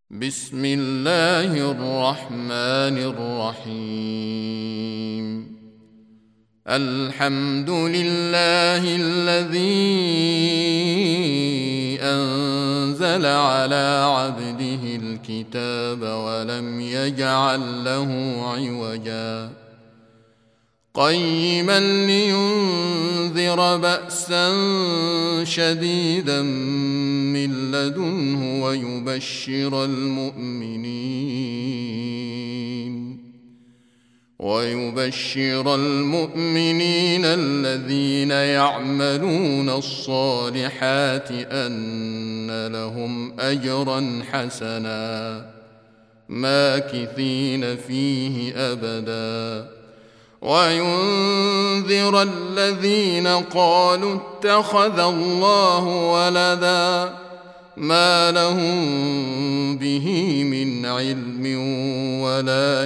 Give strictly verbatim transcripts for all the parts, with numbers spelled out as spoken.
بسم الله الرحمن الرحيم. الحمد لله الذي أنزل على عبده الكتاب ولم يجعل له عوجا قيما لينذر بأسا شديدا من لدنه ويبشر المؤمنين ويبشر المؤمنين الذين يعملون الصالحات أن لهم أجرا حسنا ماكثين فيه أبدا وينذر الذين قالوا اتخذ الله ولدا ما لهم به من علم ولا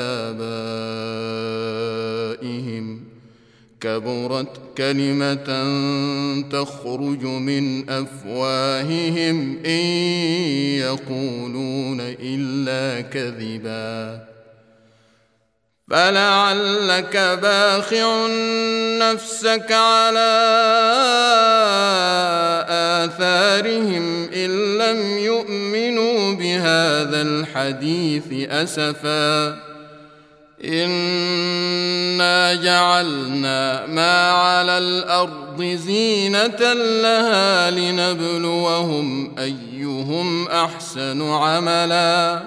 لآبائهم كبرت كلمة تخرج من أفواههم إن يقولون إلا كذبا فلعلك باخع نفسك على آثارهم إن لم يؤمنوا بهذا الحديث أسفا إنا جعلنا ما على الأرض زينة لها لنبلوهم أيهم أحسن عملا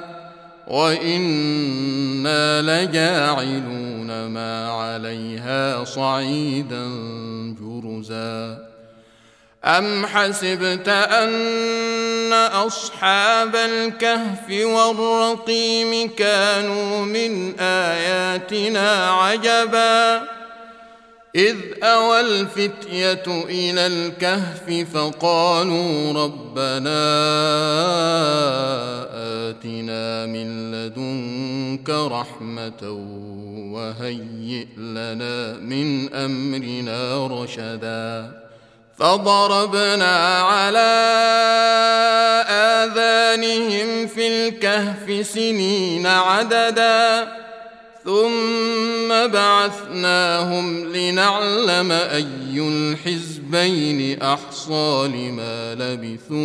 وإنا لجاعلون ما عليها صعيدا جرزا أم حسبت أن أصحاب الكهف والرقيم كانوا من آياتنا عجبا إذ أوى الفتية إلى الكهف فقالوا ربنا آتنا من لدنك رحمة وهيئ لنا من أمرنا رشدا فضربنا على آذانهم في الكهف سنين عددا ثم بعثناهم لنعلم أي الحزبين أحصى لما لبثوا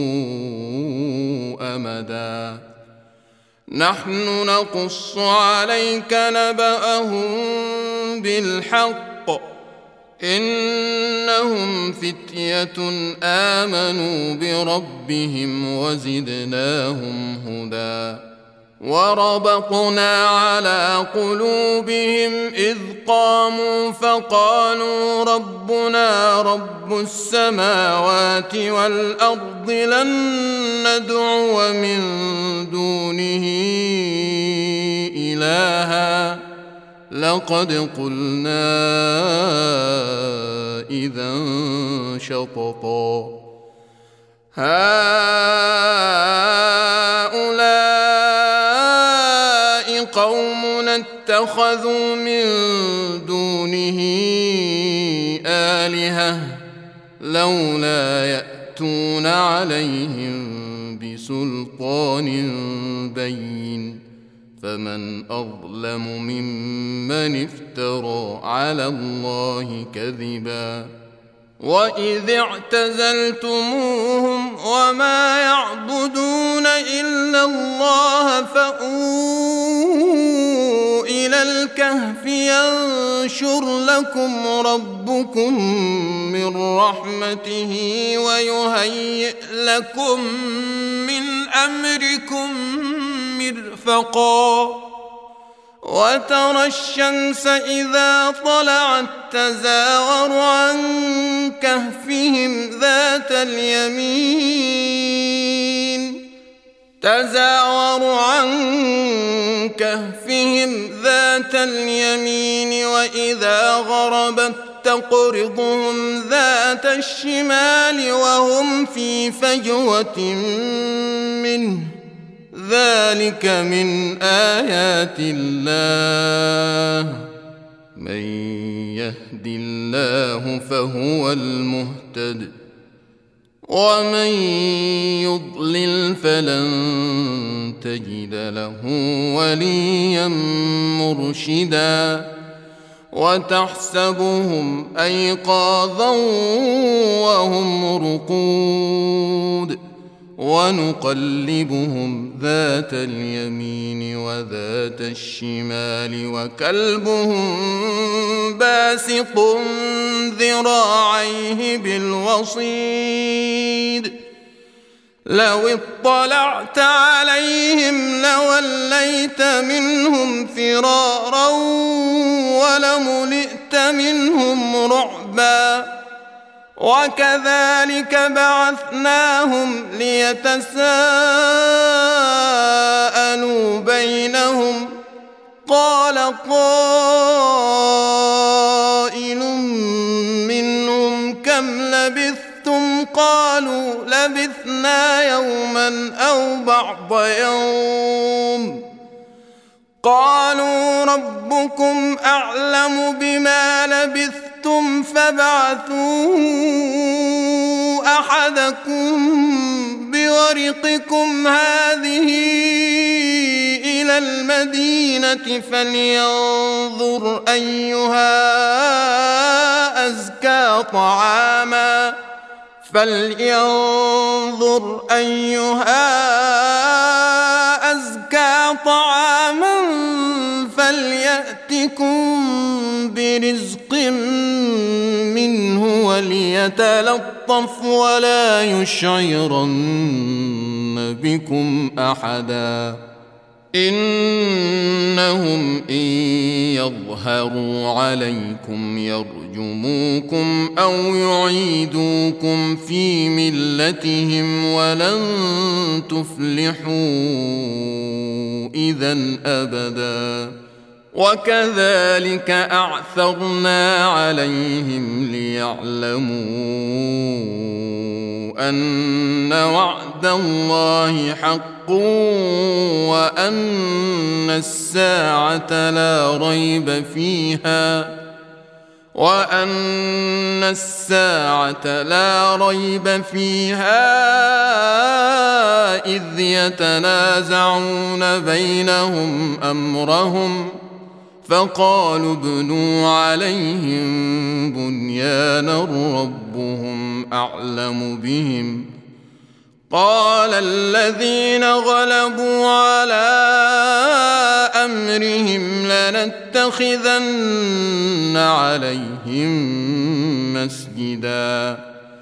أمدا نحن نقص عليك نبأهم بالحق إنهم فتية آمنوا بربهم وزدناهم هدى وربطنا على قلوبهم إذ قاموا فقالوا ربنا رب السماوات والأرض لن ندعو من دونه إلها لقد قلنا إذا شططا هؤلاء قومنا اتخذوا من دونه آلهة لولا يأتون عليهم بسلطان بين فمن أظلم ممن افترى على الله كذبا وإذ اعتزلتموهم وما يعبدون إلا الله فأووا إلى الكهف ينشر لكم ربكم من رحمته ويهيئ لكم من أمركم مرفقا وترى الشمس إذا طلعت تزاور عن كهفهم ذات اليمين تزاور عن كهفهم ذات اليمين وإذا غربت تقرضهم ذات الشمال وهم في فجوة منه ذلك من آيات الله من يهد الله فهو المهتد ومن يضلل فلن تجد له وليا مرشدا وتحسبهم أيقاظا وهم رقود ونقلبهم ذات اليمين وذات الشمال وكلبهم باسط ذراعيه بالوصيد لو اطلعت عليهم لوليت منهم فرارا ولملئت منهم رعبا وكذلك بعثناهم ليتساءلوا بينهم قال قائل منهم كم لبثتم قالوا لبثنا يوما أو بعض يوم قالوا ربكم أعلم بما لبثتم فابعثوا أحدكم بورقكم هذه إلى المدينة فلينظر أيها أزكى طعاما فلينظر أيها أزكى طعاما فليأتكم برزق منه وليتلطف ولا يشعرن بكم أحدا إنهم إن يظهروا عليكم يرجموكم أو يعيدوكم في ملتهم ولن تفلحوا إذن أبدا وكذلك أعثرنا عليهم ليعلموا أن وعد الله حق وأن الساعة لا ريب فيها وأن الساعة لا ريب فيها إذ يتنازعون بينهم أمرهم فقالوا ابنوا عليهم بنيانا ربهم أعلم بهم قال الذين غلبوا على أمرهم لنتخذن عليهم مسجدا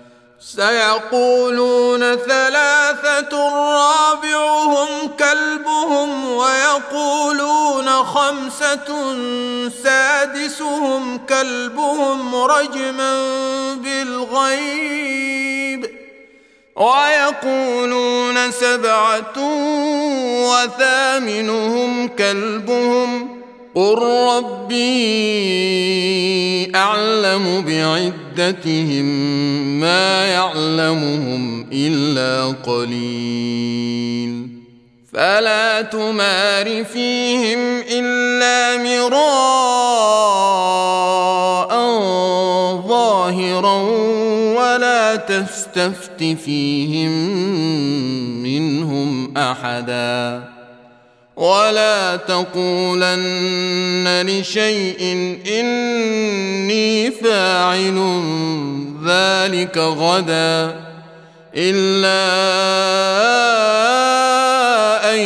سيقولون ثلاثة رابعهم كلبهم ويقولون خمسة سادسهم كلبهم رجما بالغيب ويقولون سبعة وثامنهم كلبهم قل ربي أعلم بعدتهم ما يعلمهم إلا قليل فلا تمار فيهم إلا مراء ظاهرا ولا تستفت فيهم منهم أحدا ولا تقولن لشيء إني فاعل ذلك غدا إلا أن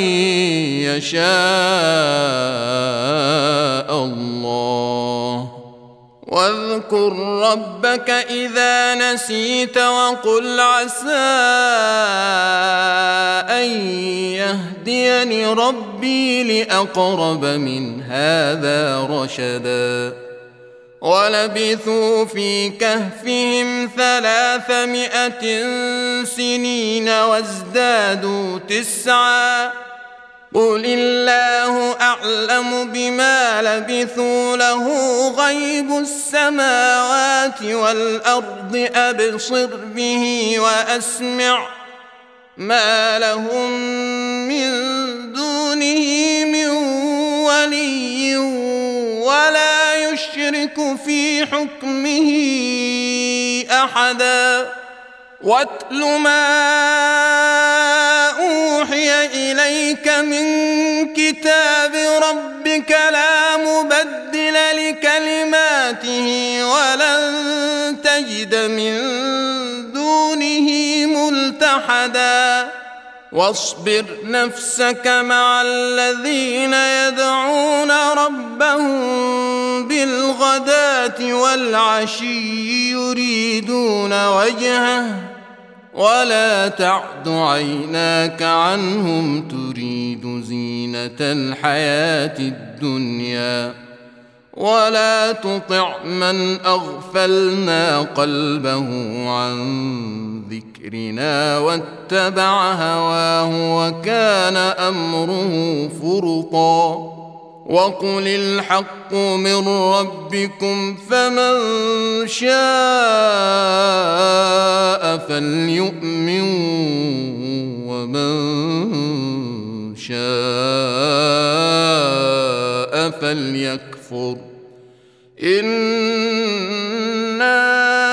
يشاء الله واذكر ربك إذا نسيت وقل عسى أن يهديني ربي لأقرب من هذا رشدا ولبثوا في كهفهم ثلاثمائة سنين وازدادوا تسعا قل الله أعلم بما لبثوا له غيب السماوات والأرض أبصر به وأسمع ما لهم من دونه من ولي ولا يشرك في حكمه أحدا واتل ما أوحي أوحي إليك من كتاب ربك لا مبدل لكلماته ولن تجد من دونه ملتحدا واصبر نفسك مع الذين يدعون ربهم بالغداة والعشي يريدون وجهه ولا تعد عيناك عنهم تريد زينة الحياة الدنيا ولا تطع من أغفلنا قلبه عن ذكرنا واتبع هواه وكان أمره فرطا وقل الحق من ربكم فمن شاء فليؤمن ومن شاء فليكفر إنا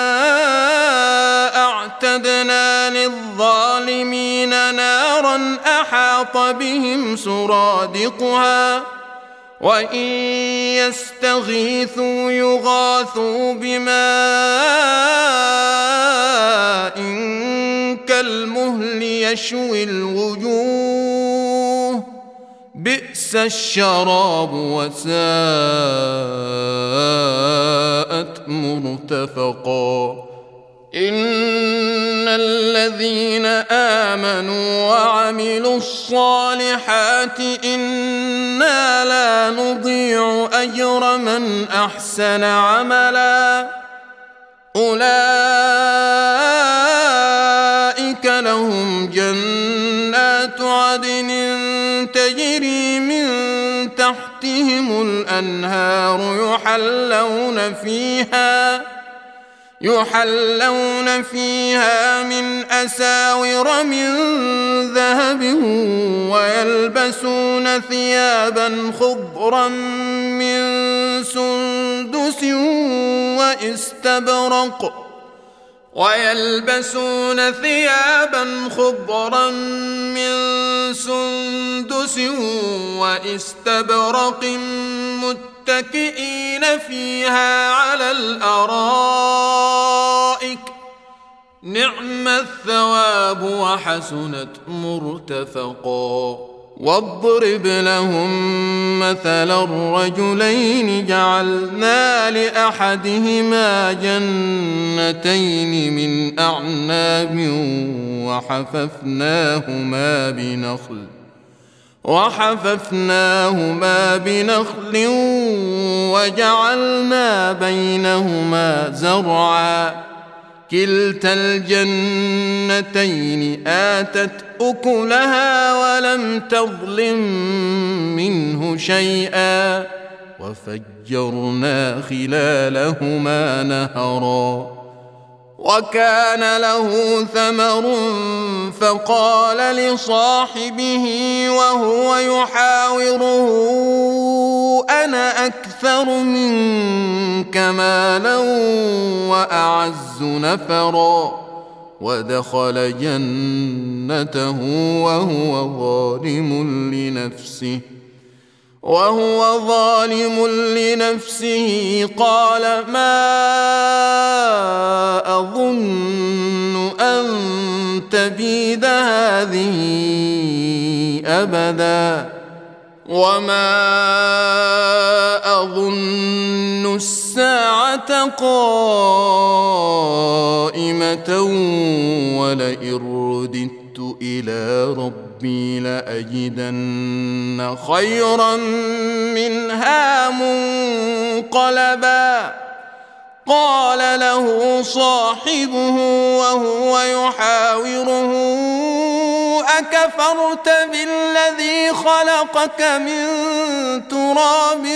أعتدنا للظالمين نارا أحاط بهم سرادقها وإن يستغيثوا يغاثوا بماء كالمهل يشوي الوجوه بئس الشراب وساءت مرتفقا إن الذين آمنوا وعملوا الصالحات إنا لا نضيع أجر من أحسن عملا أولئك لهم جنات عدن تجري من تحتهم الأنهار يحلون فيها يحلون فيها من أساور من ذهب ويلبسون ثيابا خضرا من سندس واستبرق ويلبسون ثيابا خضرا من سندس واستبرق متكئين فيها على الأرائك نعم الثواب وحسنت مرتفقا واضرب لهم مثل الرجلين جعلنا لأحدهما جنتين من أعناب وحففناهما بنخل وحففناهما بنخل وجعلنا بينهما زرعا كلتا الجنتين آتت أكلها ولم تظلم منه شيئا وفجرنا خلالهما نهرا وكان له ثمر فقال لصاحبه وهو يحاوره أنا أكثر منك مالا وأعز نفرا ودخل جنته وهو ظالم لنفسه وهو ظالم لنفسه قال ما أظن أن تبيد هذه أبدا وما أظن الساعة قائمة ولئن رددت إلى ربي لأجدن خيرا منها منقلبا قال له صاحبه وهو يحاوره أكفرت بالذي خلقك من تراب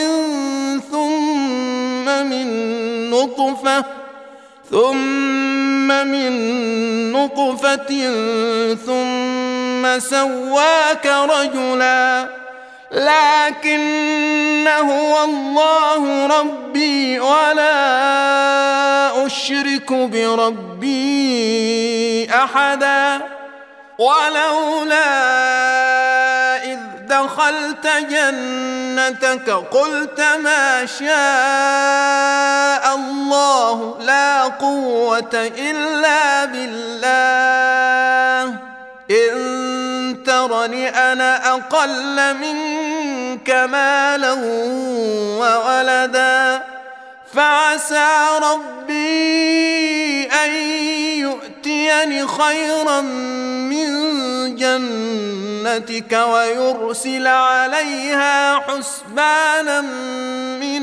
ثم من نطفة ثم من نطفة ثم سواك رجلا لكن هو الله ربي ولا أشرك بربي أحدا ولولا إذ دخلت جنتك قلت ما شاء الله لا قوة إلا بالله إن ترني أنا أقل منك مالا وولدا فعسى ربي أن يؤتيني خيرا من جنتك ويرسل عليها حسبانا من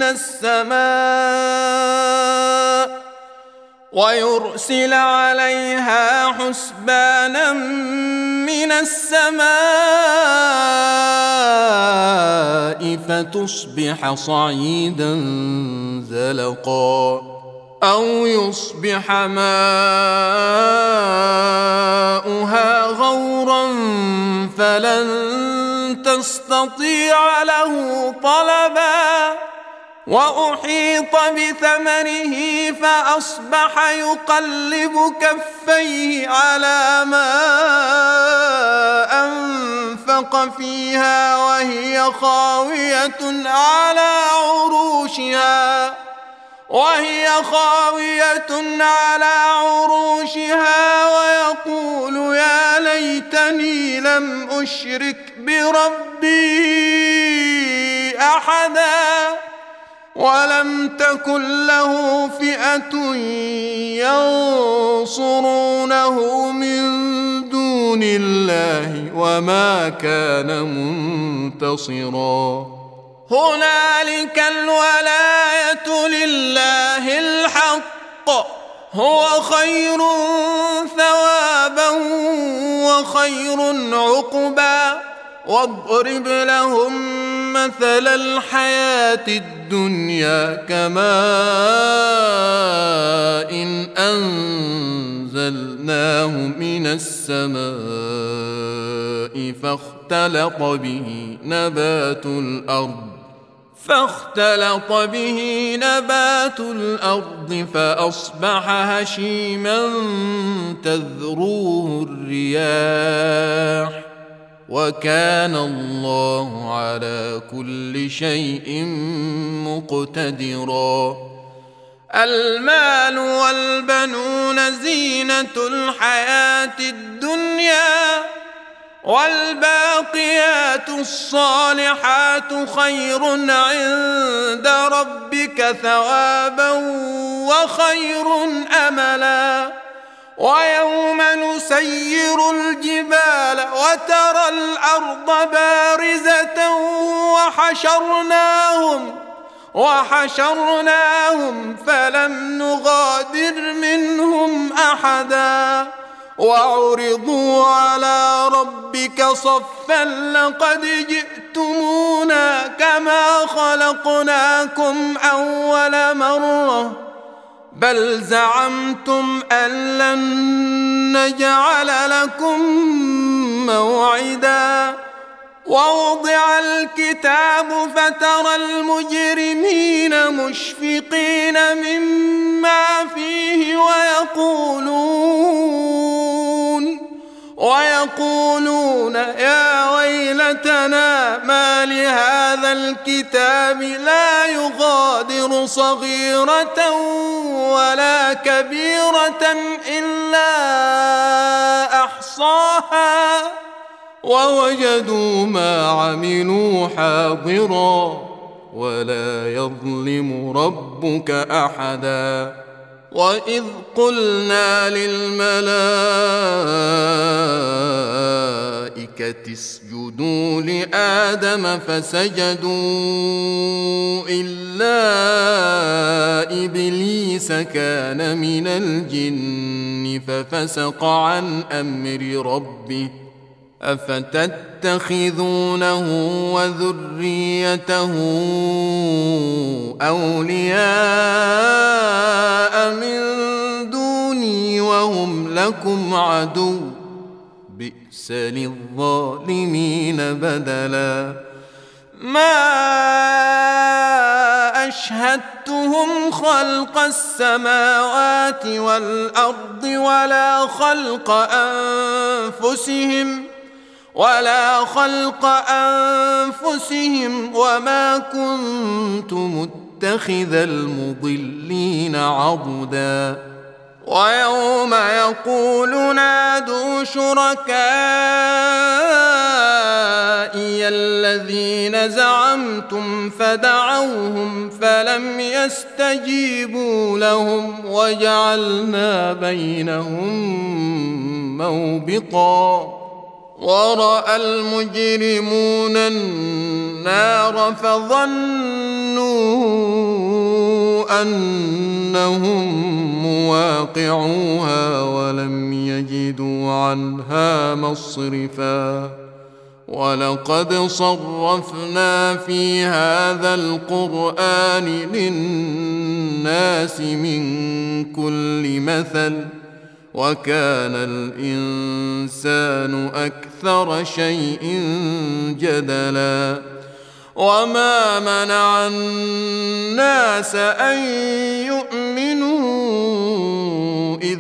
السماء ويرسل عليها حسبانا من السماء فتصبح صعيدا زلقا أو يصبح ماؤها غورا فلن تستطيع له طلبا وأحيط بثمره فأصبح يقلب كفيه على ما أنفق فيها وهي خاوية على عروشها وهي خاوية على عروشها ويقول يا ليتني لم أشرك بربي أحدا ولم تكن له فئة ينصرونه من دون الله وما كان منتصرا هنالك الولاية لله الحق هو خير ثوابا وخير عقبا واضرب لهم مثل الحياة الدنيا كماء إن أنزلناه من السماء فاختلط به نبات الأرض فاختلط به نبات الأرض فأصبح هشيما تذروه الرياح وكان الله على كل شيء مقتدرا المال والبنون زينة الحياة الدنيا والباقيات الصالحات خير عند ربك ثوابا وخير أملا ويوم نسير الجبال وترى الأرض بارزة وحشرناهم وحشرناهم فلم نغادر منهم أحدا وعرضوا على ربك صفا لقد جئتمونا كما خلقناكم أول مرة بل زعمتم أن لن نجعل لكم موعدا ووضع الكتاب فترى المجرمين مشفقين مما فيه ويقولون ويقولون يا ويلتنا ما لهذا الكتاب لا يغادر صغيرة ولا كبيرة إلا أحصاها ووجدوا ما عملوا حاضرا ولا يظلم ربك أحدا وإذ قلنا للملائكة اسجدوا لآدم فسجدوا إلا إبليس كان من الجن ففسق عن أمر ربه أفتتخذونه وذريته أولياء من دوني وهم لكم عدو بئس للظالمين بدلا ما أشهدتهم خلق السماوات والأرض ولا خلق أنفسهم ولا خلق أنفسهم وما كنت متخذ المضلين عضدا. ويوم يقول نادوا شركائي الذين زعمتم فدعوهم فلم يستجيبوا لهم وجعلنا بينهم موبقا. ورأى المجرمون النار فظنوا أنهم مواقعوها ولم يجدوا عنها مصرفا. ولقد صرفنا في هذا القرآن للناس من كل مثل وكان الإنسان أكثر شيء جدلا. وما منع الناس أن يؤمنوا إذ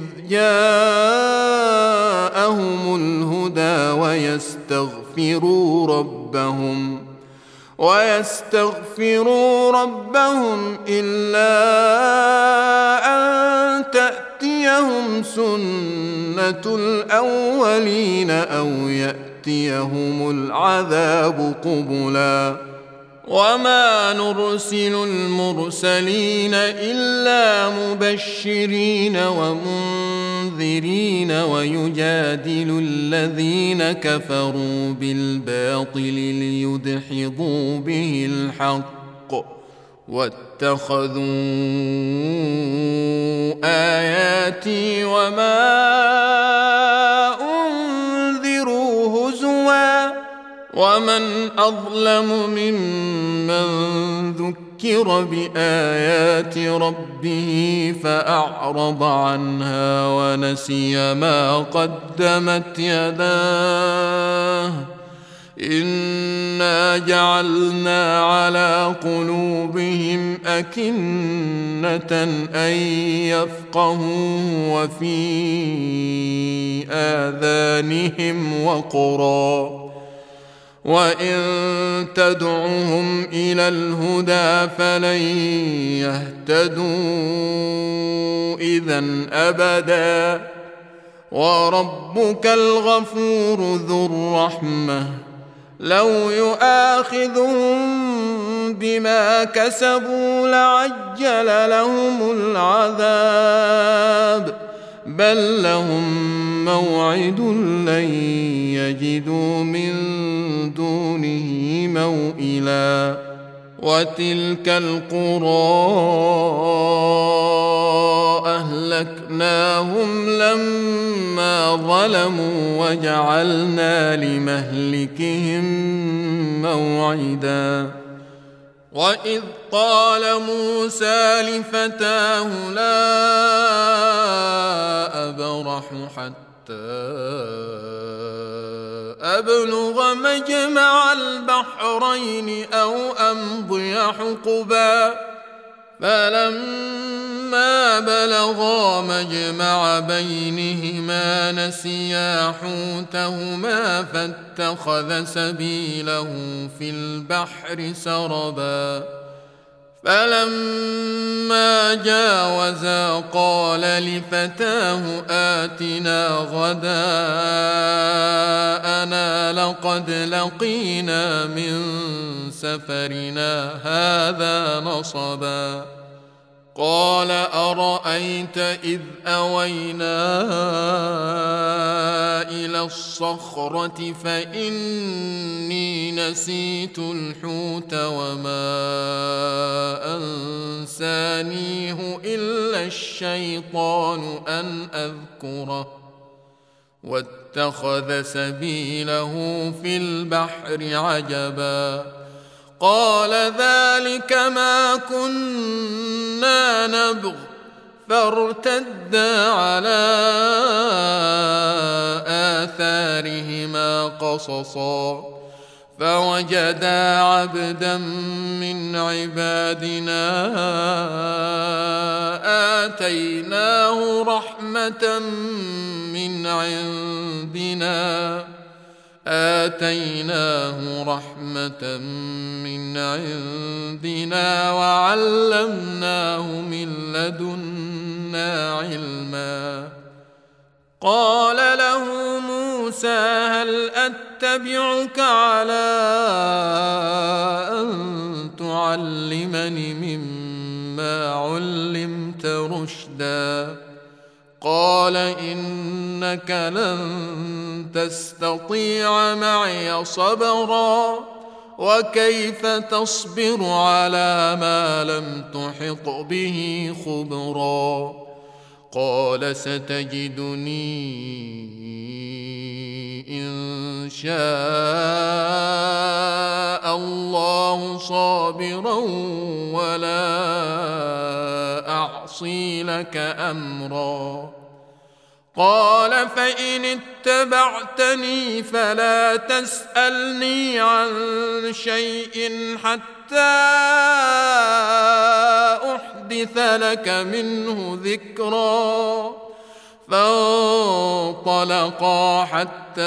جاءهم الهدى ويستغفروا ربهم ويستغفروا ربهم إلا أن تأتيهم سنة الأولين أو يأتيهم العذاب قبلا. وما نرسل المرسلين إلا مبشرين ومنذرين ويجادل الذين كفروا بالباطل ليدحضوا به الحق واتخذوا آياتي وما أنذروا هزوا. ومن أظلم ممن ذكر بآيات ربه فأعرض عنها ونسي ما قدمت يداه إنا جعلنا على قلوبهم أكنة أن يفقهوا وفي آذانهم وقرا وإن تدعهم إلى الهدى فلن يهتدوا إذن أبدا. وربك الغفور ذو الرحمة لو يؤاخذهم بما كسبوا لعجل لهم العذاب بل لهم موعد لن يجدوا من دونه موئلا. وتلك القرى أهلكناهم لما ظلموا وجعلنا لمهلكهم موعدا. وإذ قال موسى لفتاه لا أبرح حتى أبلغ مجمع البحرين أو أمضي حقبا فلما بلغا مجمع بينهما نسيا حوتهما فاتخذ سبيله في البحر سربا فلما جاوزا قال لفتاه آتنا غداءنا لقد لقينا من سفرنا هذا نصبا قال أرأيت إذ أوينا إلى الصخرة فإني نسيت الحوت وما أنسانيه إلا الشيطان أن أذكره واتخذ سبيله في البحر عجبا قال ذلك ما كنا نبغ فارتدا على آثارهما قصصا فوجدا عبدا من عبادنا آتيناه رحمة من عندنا آتيناه رحمة من عندنا وعلمناه من لدنا علما. قال له موسى هل أتبعك على أن تعلمني مما علمت رشدا؟ قال إنك لن تستطيع معي صبرا وكيف تصبر على ما لم تحط به خبرا؟ قال ستجدني إن شاء الله صابرا ولا أعصي لك أمرا. قال فإن اتبعتني فلا تسألني عن شيء حتى أحدث لك منه ذكرا. فانطلقا حتى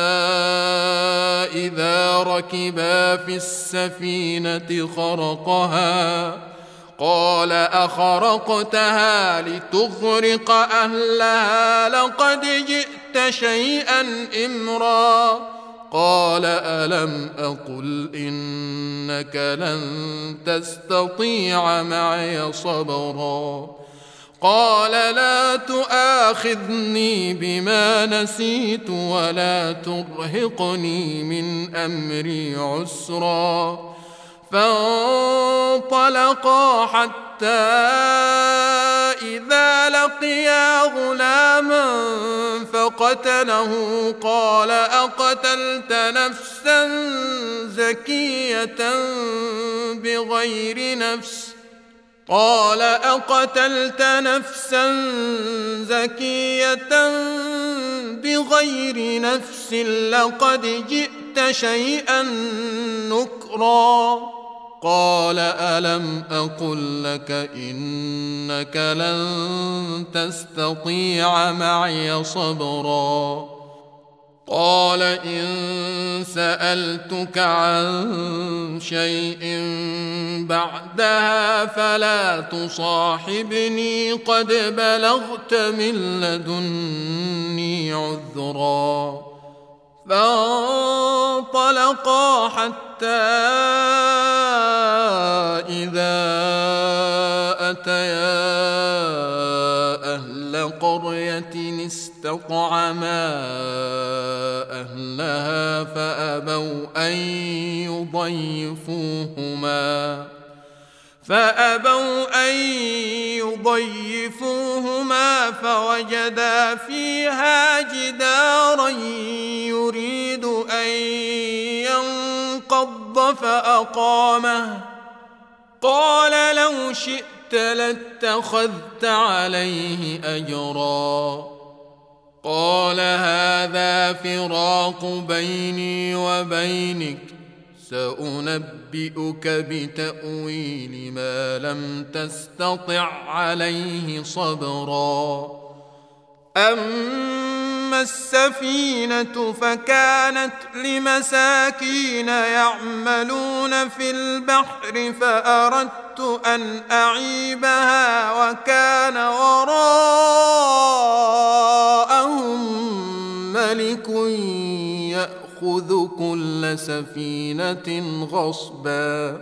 إذا ركبا في السفينة خرقها قال أخرقتها لتغرق أهلها لقد جئت شيئا إمرا. قال ألم أقل إنك لن تستطيع معي صبرا؟ قال لا تؤاخذني بما نسيت ولا ترهقني من أمري عسرا. فانطلقا حتى إذا لقيا غلاما فقتله قال أقتلت نفسا زكية بغير نفس قال أقتلت نفسا زكية بغير نفس لقد جئت شيئا نكرا. قال ألم أقل لك إنك لن تستطيع معي صبرا؟ قال إن سألتك عن شيء بعدها فلا تصاحبني قد بلغت من لدني عذرا. فانطلقا حتى إذا أتيا أهل قرية استطعما أهلها فأبوا أن يضيفوهما فأبوا أن يضيفوهما فوجدا فيها جدارا يريد أن ينقض فأقامه. قال لو شئت لاتخذت عليه أجرا. قال هذا فراق بيني وبينك سأنبئك بتأويل ما لم تستطع عليه صبرا. أما السفينة فكانت لمساكين يعملون في البحر فأردت أن أعيبها وكان وراءهم ملك يأخذ كل سفينة غصبا.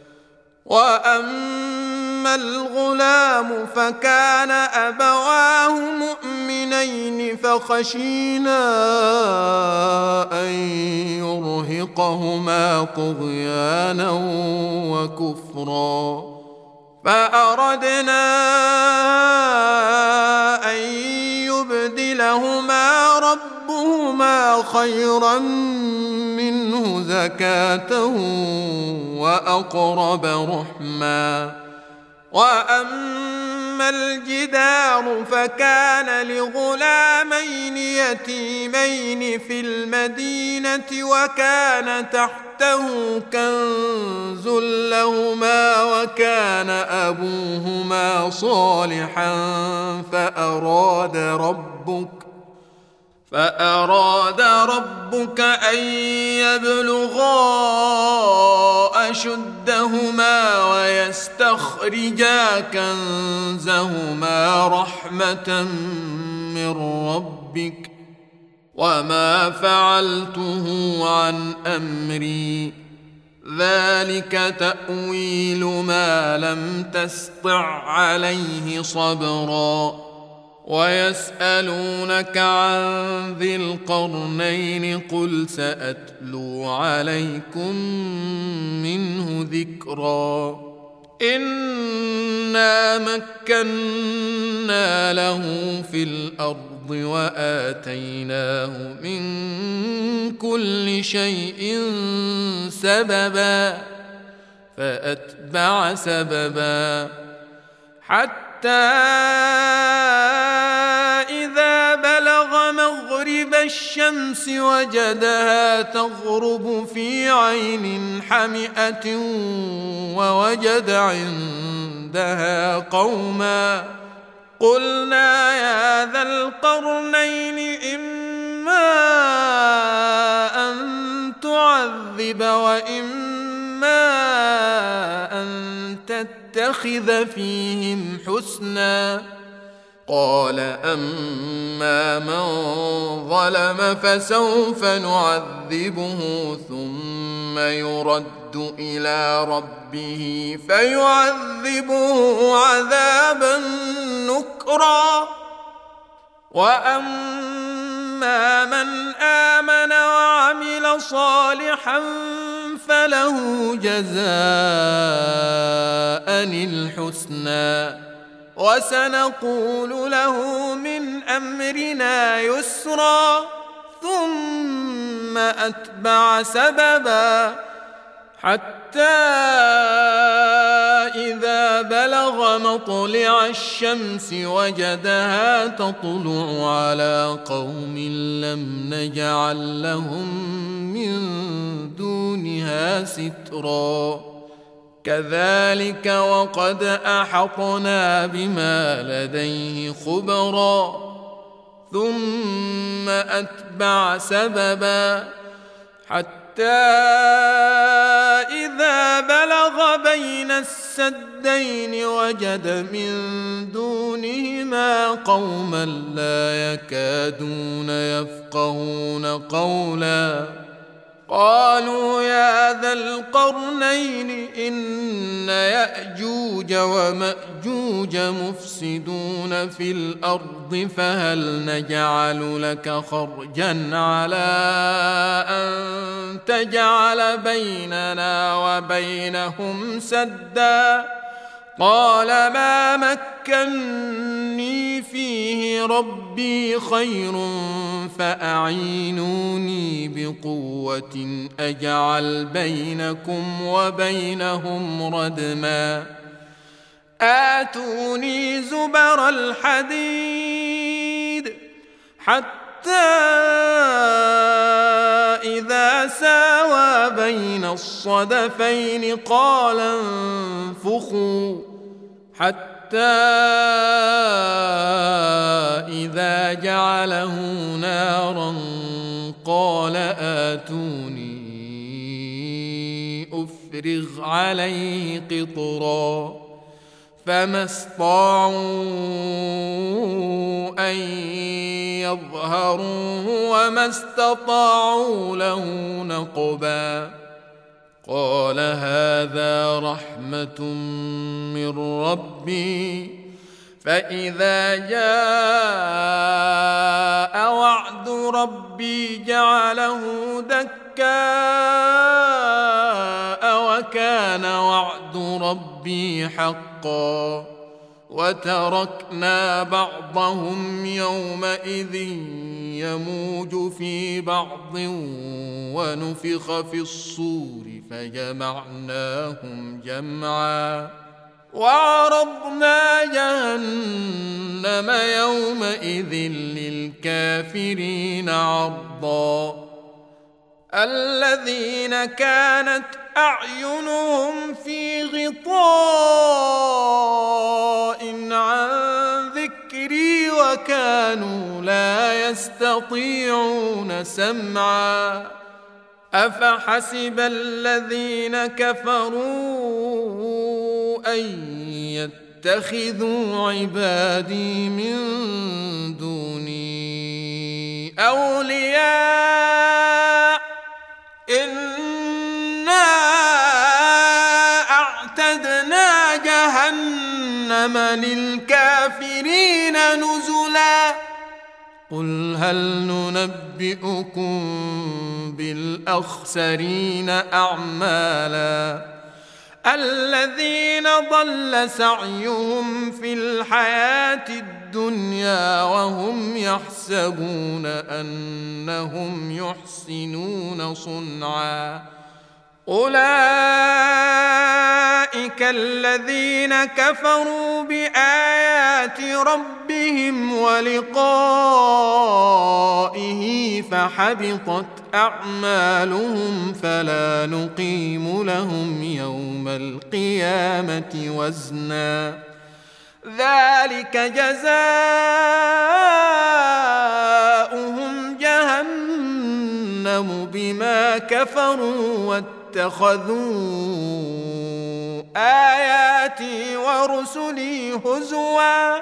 وأما الغلام فكان أبواه مؤمنين فخشينا أن يرهقهما طغيانا وكفرا. فأردنا أن يبدلهما ربهما خيرا منه زكاة وأقرب رحما. وأما وأما الجدار فكان لغلامين يتيمين في المدينة وكان تحته كنز لهما وكان أبوهما صالحا فأراد ربك فأراد ربك أن يبلغا أشدهما ويستخرجا كنزهما رحمة من ربك وما فعلته عن أمري ذلك تأويل ما لم تسطع عليه صبرا ويسألونك عن ذي القرنين قل سأتلو عليكم منه ذكرا إنا مكنا له في الأرض وآتيناه من كل شيء سببا فأتبع سببا حتى إذا بلغ مغرب الشمس وجدها تغرب في عين حمئة ووجد عندها قوما قلنا يا ذا القرنين إما أن تعذب وإما أن تتخذ فيهم حسنا قال أما من ظلم فسوف نعذبه ثم يرد إلى ربه فيعذبه عذابا نكرا وأما من آمن وعمل صالحا فله جزاء الحسنى وسنقول له من أمرنا يسرا ثم أتبع سببا حتى إذا بلغ مطلع الشمس وجدها تطلع على قوم لم نجعل لهم من دونها سترا كذلك وقد أحطنا بما لديه خبرا ثم أتبع سببا حتى إذا بلغ بين السدين وجد من دونهما قوما لا يكادون يفقهون قولا قالوا يا ذا القرنين إن يأجوج ومأجوج مفسدون في الأرض فهل نجعل لك خرجا على أن تجعل بيننا وبينهم سدا قال ما مكني فيه ربي خير فأعينوني بقوة أجعل بينكم وبينهم ردما آتوني زبر الحديد حتى إذا ساوى بين الصدفين قال انفخوا حتى إذا جعله نارا قال آتوني أفرغ عليه قطرا فما استطاعوا أن يظهروه وما استطاعوا له نقبا قال هذا رحمة من ربي فإذا جاء وعد ربي جعله دكاء وكان وعد ربي حقا وتركنا بعضهم يومئذ يموج في بعض ونفخ في الصور فجمعناهم جمعا وعرضنا جهنم يومئذ للكافرين عرضا الذين كانت أعينهم في غطاء عن ذكري وكانوا لا يستطيعون سمعا أفحسب الذين كفروا أن يتخذوا عبادي من دوني أولياء إنا أعتدنا جهنم للكافرين نزلا قل هل ننبئكم بالأخسرين أعمالا الذين ضل سعيهم في الحياة الدنيا وهم يحسبون أنهم يحسنون صنعا أولئك الذين كفروا بآيات ربهم ولقائه فحبطت أعمالهم فلا نقيم لهم يوم القيامة وزنا ذلك جزاؤهم جهنم بما كفروا واتخذوا آياتي ورسلي هزوا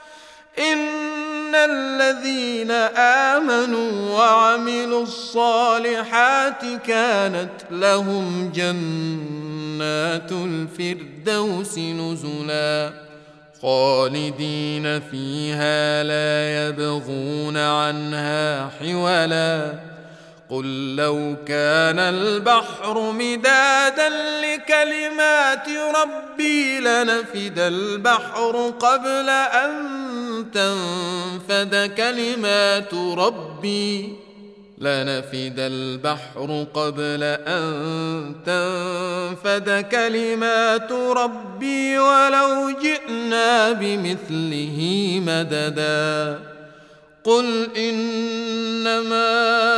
إن الذين آمنوا وعملوا الصالحات كانت لهم جنات الفردوس نزلا خالدين فيها لا يبغون عنها حولا قل لو كان البحر مدادا لكلمات ربي لنفد البحر قبل أن تنفد كلمات ربي لنفد البحر قبل أن تنفد كلمات ربي ولو جئنا بمثله مددا قل إنما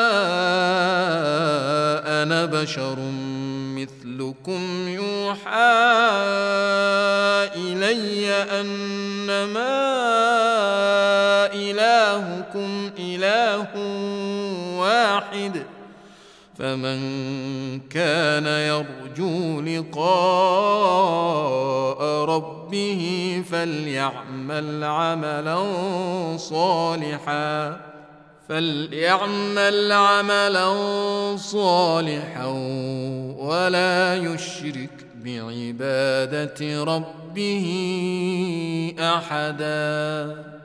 أنا بشر مثلكم يوحى إلي أنما إلهكم إله واحد فمن كان يرجو لقاء ربه فليعمل عملا صالحا فليعمل عملا صالحا ولا يشرك بعبادة ربه أحدا.